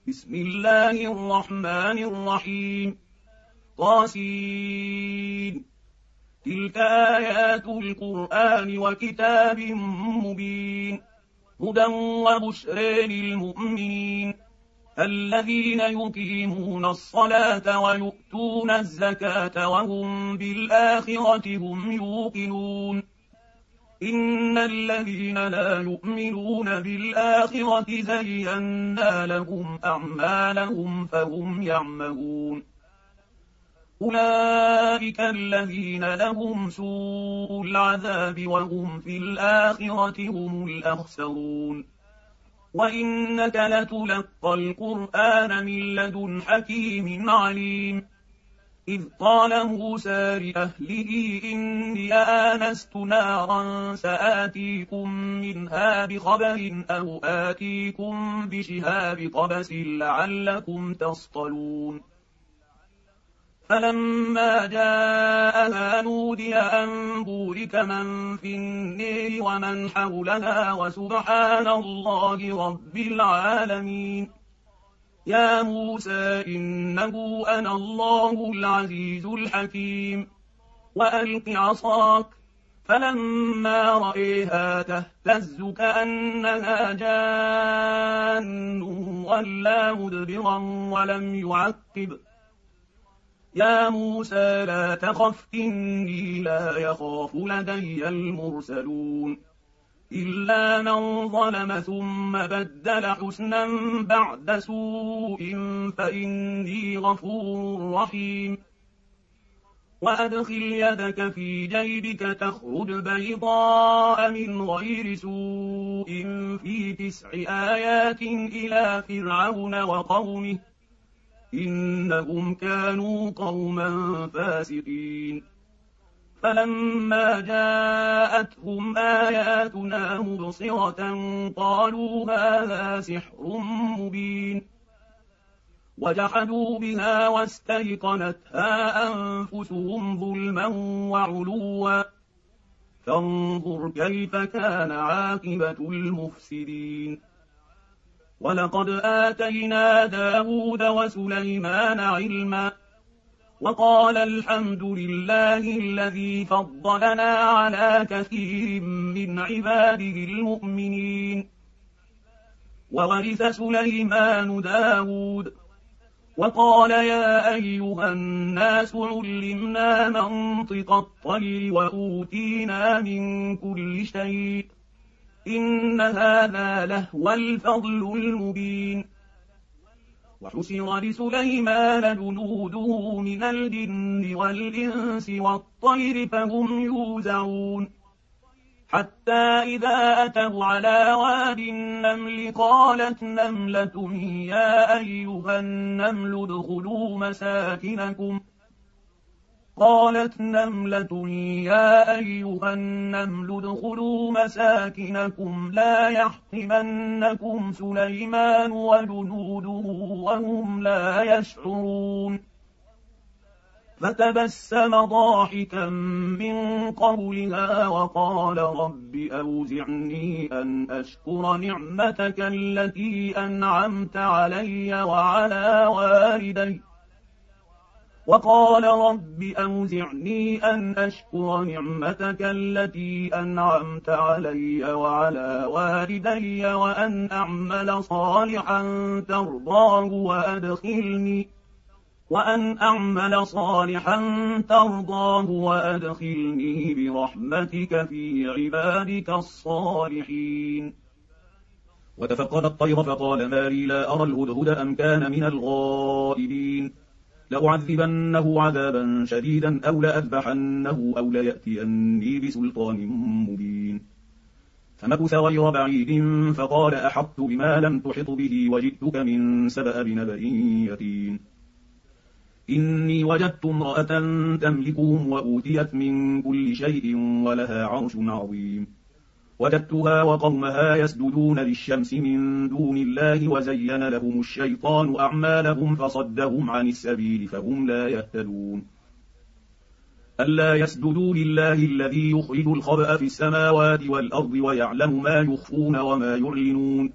بسم الله الرحمن الرحيم. طاسين. تلك آيات القرآن وكتاب مبين، هدى وبشرى للمؤمنين الذين يقيمون الصلاة ويؤتون الزكاة وهم بالآخرة هم يوقنون. إن الذين لا يؤمنون بالآخرة زينا لهم أعمالهم فهم يعمهون. أولئك الذين لهم سوء العذاب وهم في الآخرة هم الأخسرون. وإنك لتلقى القرآن من لدن حكيم عليم. إذ قال موسى لأهله إني آنست نارا سآتيكم منها بخبر أو آتيكم بشهاب قبس لعلكم تصطلون. فلما جاءها نودي أن بورك من في النير ومن حولها وسبحان الله رب العالمين. يا موسى إنه أنا الله العزيز الحكيم. وألق عصاك، فلما رأيها تهتز كأنها جان ولا مدبرا ولم يعقب. يا موسى لا تخف إني لا يخاف لدي المرسلون. إلا من ظلم ثم بدل حسنا بعد سوء فإني غفور رحيم. وأدخل يدك في جيبك تخرج بيضاء من غير سوء في 9 آيات إلى فرعون وقومه إنهم كانوا قوما فاسقين. فلما جاءتهم آياتنا مبصرة قالوا هذا سحر مبين. وجحدوا بها واستيقنتها أنفسهم ظلما وعلوا. فانظر كيف كان عاقبة المفسدين. ولقد آتينا داود وسليمان علما وقال الحمد لله الذي فضلنا على كثير من عباده المؤمنين. وورث سليمان داود وقال يا أيها الناس علمنا منطق الطير وأوتينا من كل شيء إن هذا لهو الفضل المبين. وحشر لسليمان جنوده من الجن والإنس والطير فهم يوزعون. حتى إذا أتوا على واد النمل قالت نملة يا أيها النمل ادخلوا مساكنكم لا يحطمنكم سليمان وجنوده وهم لا يشعرون. فتبسم ضاحكا من قولها وقال رب أوزعني أن أشكر نعمتك التي أنعمت علي وعلى والدي وأن أعمل صالحا ترضاه وأدخلني برحمتك في عبادك الصالحين. وتفقد الطير فقال ما لي لا أرى الهدهد أم كان من الغائبين. لأعذبنه عذابا شديدا أو لأذبحنه أو ليأتيني بسلطان مبين. فمكث غير بعيد فقال أحطت بما لم تحط به وجئتك من سبأ بنبأ يقين. إني وجدت امرأة تملكهم وأوتيت من كل شيء ولها عرش عظيم. وجدتها وقومها يسجدون للشمس من دون الله وزين لهم الشيطان أعمالهم فصدهم عن السبيل فهم لا يهتدون. ألا يسجدوا لله الذي يخرج الخبأ في السماوات والأرض ويعلم ما يخفون وما يعلنون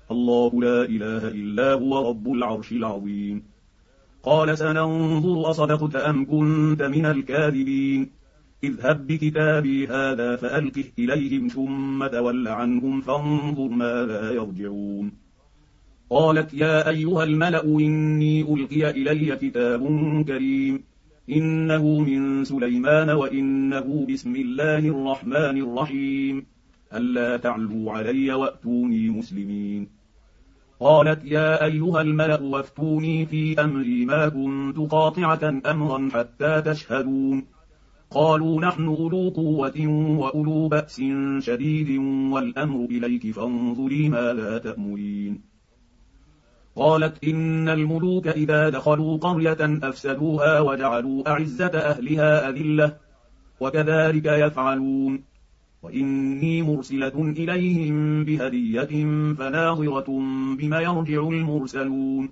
الله لا إله إلا هو رب العرش العظيم. قال سننظر أصدقت أم كنت من الكاذبين. اذهب بكتابي هذا فألقه إليهم ثم تول عنهم فانظر ماذا يرجعون. قالت يا أيها الملأ إني ألقي إلي كتاب كريم إنه من سليمان وإنه بسم الله الرحمن الرحيم ألا تعلوا علي وأتوني مسلمين. قالت يا أيها الملأ وافتوني في أمري ما كنت قاطعة أمرا حتى تشهدون. قالوا نحن أولو قوة وأولو بأس شديد والأمر إليك فانظري ماذا تأمرين. قالت إن الملوك إذا دخلوا قرية أفسدوها وجعلوا أعزة أهلها أذلة وكذلك يفعلون. وإني مرسلة إليهم بهدية فناظرة بما يرجع المرسلون.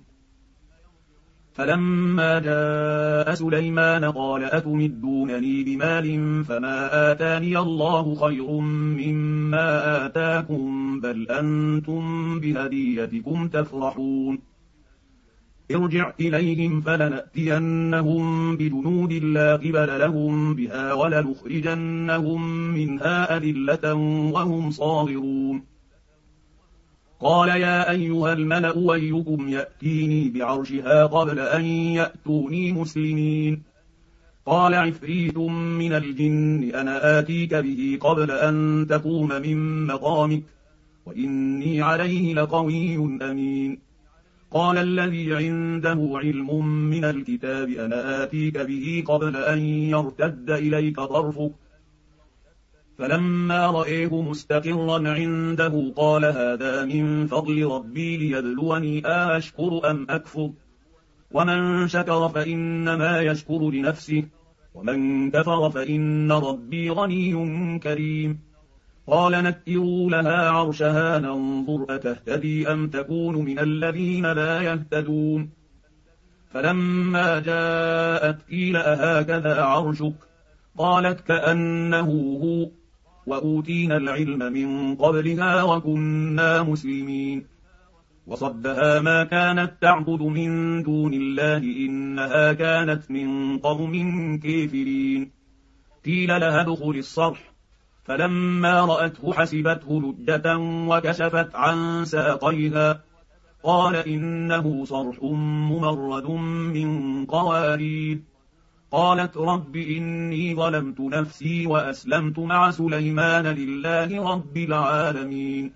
فلما جاء سليمان قال أتمدونني بمال فما آتاني الله خير مما آتاكم بل أنتم بهديتكم تفرحون. ارجع إليهم فلنأتينهم بجنود لا قبل لهم بها ولنخرجنهم منها أذلة وهم صاغرون. قال يا أيها الملأ أيكم يأتيني بعرشها قبل أن يأتوني مسلمين. قال عفريت من الجن أنا آتيك به قبل أن تقوم من مقامك وإني عليه لقوي أمين. قال الذي عنده علم من الكتاب أنا آتيك به قبل أن يرتد إليك طرفك. فلما رأيه مستقرا عنده قال هذا من فضل ربي ليبلوني أشكر أم أكفر. ومن شكر فإنما يشكر لنفسه ومن كفر فإن ربي غني كريم. قال نكروا لها عرشها ننظر أتهتدي أم تكون من الذين لا يهتدون. فلما جاءت قيل أهكذا عرشك قالت كأنه هو وأوتينا العلم من قبلها وكنا مسلمين. وصدها ما كانت تعبد من دون الله إنها كانت من قوم كافرين. قيل لها ادخل الصرح فلما رأته حسبته لجة وكشفت عن ساقيها قال إنه صرح ممرد من قوارير. قالت رب إني ظلمت نفسي وأسلمت مع سليمان لله رب العالمين.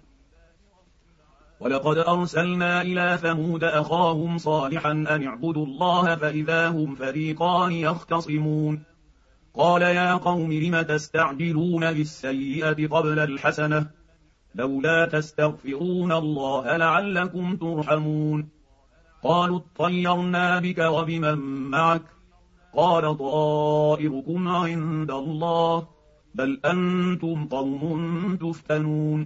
ولقد أرسلنا إلى ثمود أخاهم صالحا أن اعبدوا الله فإذا هم فريقان يختصمون. قال يا قوم لم تستعجلون بالسيئة قبل الحسنة لولا تستغفرون الله لعلكم ترحمون. قالوا اطيرنا بك وبمن معك قال طائركم عند الله بل أنتم قوم تفتنون.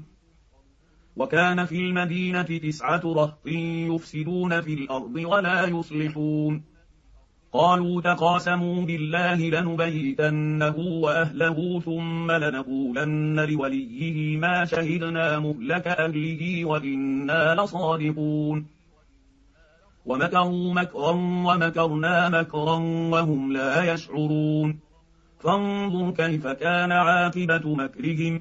وكان في المدينة 9 رهط يفسدون في الأرض ولا يصلحون. قالوا تقاسموا بالله لنبيتنه وأهله ثم لنقولن لوليه ما شهدنا مهلك أهله وإنا لصادقون. ومكروا مكرا ومكرنا مكرا وهم لا يشعرون. فانظر كيف كان عاقبة مكرهم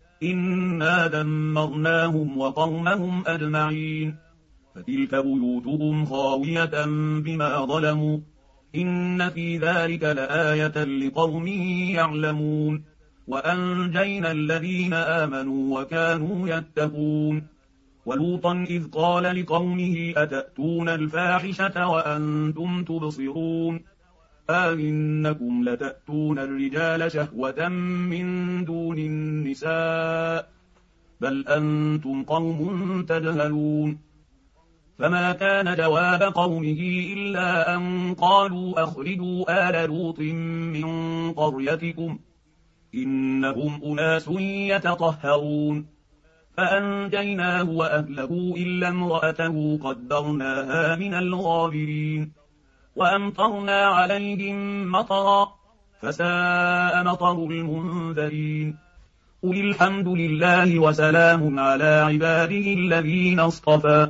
إنا دمرناهم وقومهم أجمعين. فتلك بيوتهم خاوية بما ظلموا إن في ذلك لآية لقوم يعلمون. وأنجينا الذين آمنوا وكانوا يتقون. ولوطا إذ قال لقومه أتأتون الفاحشة وأنتم تبصرون أئنكم لتأتون الرجال شهوة من دون النساء بل أنتم قوم تجهلون. فما كان جواب قومه إلا أن قالوا أخرجوا آل لوط من قريتكم إنهم أناس يتطهرون. فأنجيناه وأهله إلا امرأته قدرناها من الغابرين. وأمطرنا عليهم مطرا فساء مطر المنذرين. قل الحمد لله وسلام على عباده الذين اصطفى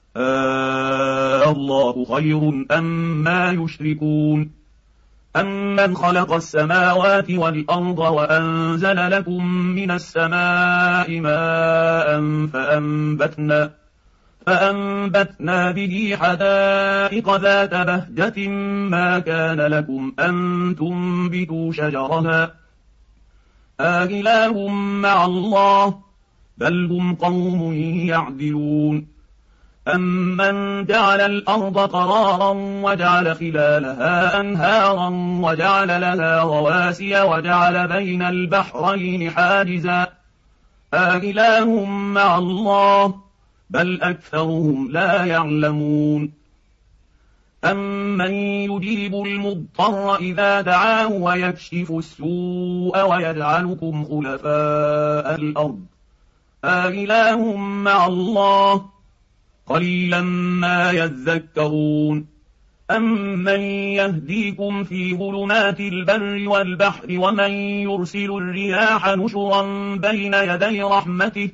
الله خير أما يشركون أمن خلق السماوات والأرض وأنزل لكم من السماء ماء فأنبتنا به حدائق ذات بهجة ما كان لكم أن تنبتوا شجرها إله مع الله بل هم قوم يعدلون أمن جعل الأرض قرارا وجعل خلالها أنهارا وجعل لها رواسي وجعل بين البحرين حاجزا إله مع الله بل أكثرهم لا يعلمون أمن يجيب المضطر إذا دعاه ويكشف السوء ويجعلكم خلفاء الأرض إله مع الله قليلا ما يذكرون أمن يهديكم في ظلمات البر والبحر ومن يرسل الرياح نشرا بين يدي رحمته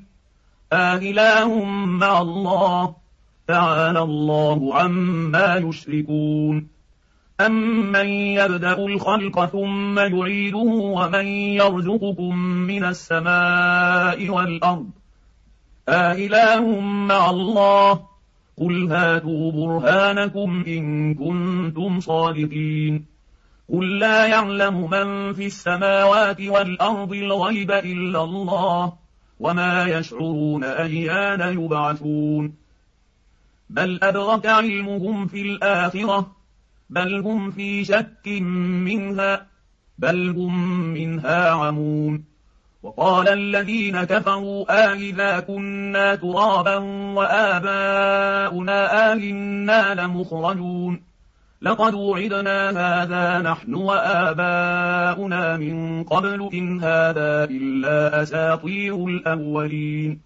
إله مع الله تعالى الله عما يشركون أمن يبدأ الخلق ثم يعيده ومن يرزقكم من السماء والأرض إله مع الله قل هاتوا برهانكم إن كنتم صادقين قل لا يعلم من في السماوات والأرض الغيب إلا الله وما يشعرون أيان يبعثون بل أدرك علمهم في الآخرة بل هم في شك منها بل هم منها عمون وقال الذين كفروا إذا كنا ترابا وآباؤنا إنا لمخرجون لقد وعدنا هذا نحن وآباؤنا من قبل إن هذا إلا أساطير الأولين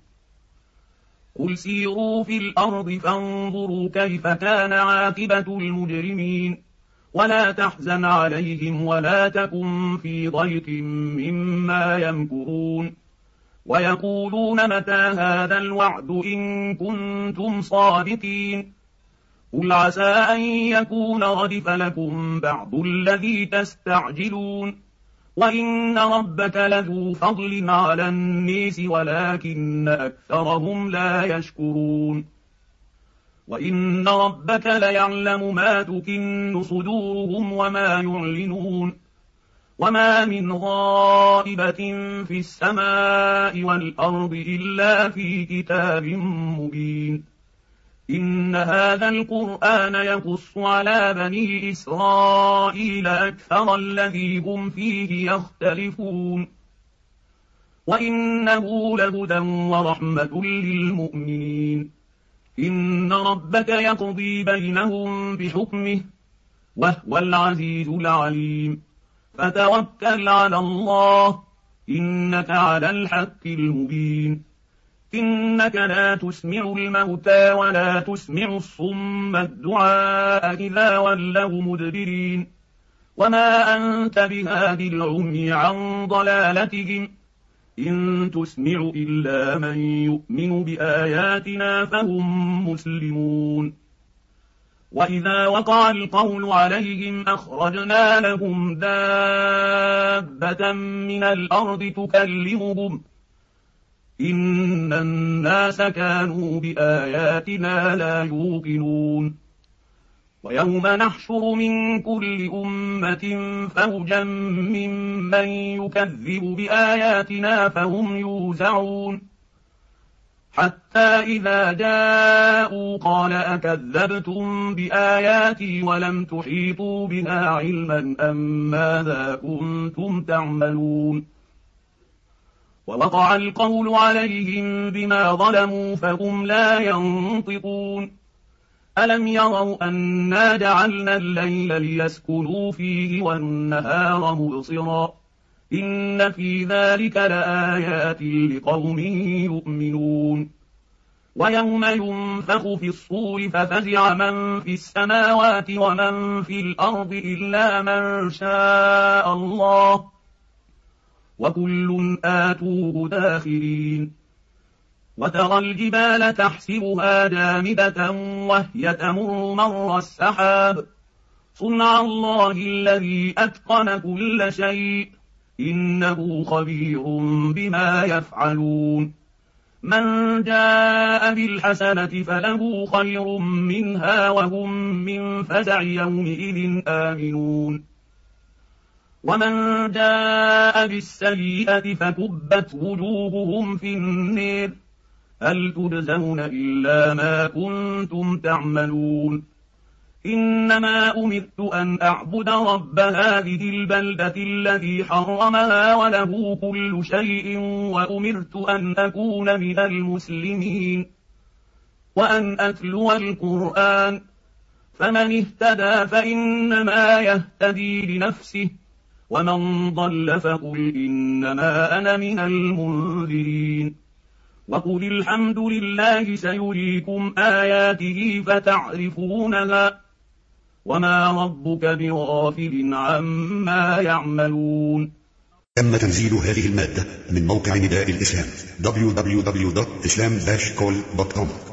قل سيروا في الأرض فانظروا كيف كان عاقبة المجرمين ولا تحزن عليهم ولا تكن في ضيق مما يمكرون ويقولون متى هذا الوعد إن كنتم صادقين قل عسى أن يكون ردف لكم بعض الذي تستعجلون وإن ربك لذو فضل على الناس ولكن أكثرهم لا يشكرون وإن ربك ليعلم ما تكن صدورهم وما يعلنون وما من غائبة في السماء والأرض إلا في كتاب مبين إن هذا القرآن يقص على بني إسرائيل أكثر الذي هم فيه يختلفون وإنه لهدى ورحمة للمؤمنين إن ربك يقضي بينهم بحكمه وهو العزيز العليم فتوكل على الله إنك على الحق المبين إنك لا تسمع الموتى ولا تسمع الصم الدعاء إذا ولوا مدبرين وما أنت بهادي العمي عن ضلالتهم إن تسمع إلا من يؤمن بآياتنا فهم مسلمون وإذا وقع القول عليهم أخرجنا لهم دابة من الأرض تكلمهم إن الناس كانوا بآياتنا لا يوقنون ويوم نحشر من كل أمة فوجا ممن يكذب بآياتنا فهم يوزعون حتى إذا جاءوا قال أكذبتم بآياتي ولم تحيطوا بها علما أم ماذا كنتم تعملون ووقع القول عليهم بما ظلموا فهم لا ينطقون ألم يروا أنا جعلنا الليل ليسكنوا فيه والنهار مبصرا إن في ذلك لآيات لقوم يؤمنون ويوم ينفخ في الصور ففزع من في السماوات ومن في الأرض إلا من شاء الله وكل آتوه داخرين. وترى الجبال تحسبها جامدة وهي تمر مر السحاب صنع الله الذي أتقن كل شيء إنه خبير بما يفعلون. من جاء بالحسنة فله خير منها وهم من فزع يومئذ آمنون. ومن جاء بالسيئة فكبت وجوههم في النير هل تجزون إلا ما كنتم تعملون. إنما أمرت أن أعبد رب هذه البلدة الذي حرمها وله كل شيء وأمرت أن أكون من المسلمين وأن أتلو القرآن فمن اهتدى فإنما يهتدي لنفسه ومن ضل فقل إنما أنا من المنذرين. وقل الحمد لله سيريكم آياته فتعرفونها وما ربك بغافل عما يعملون. تم تنزيل هذه المادة من موقع نداء الإسلام www.islam-call.com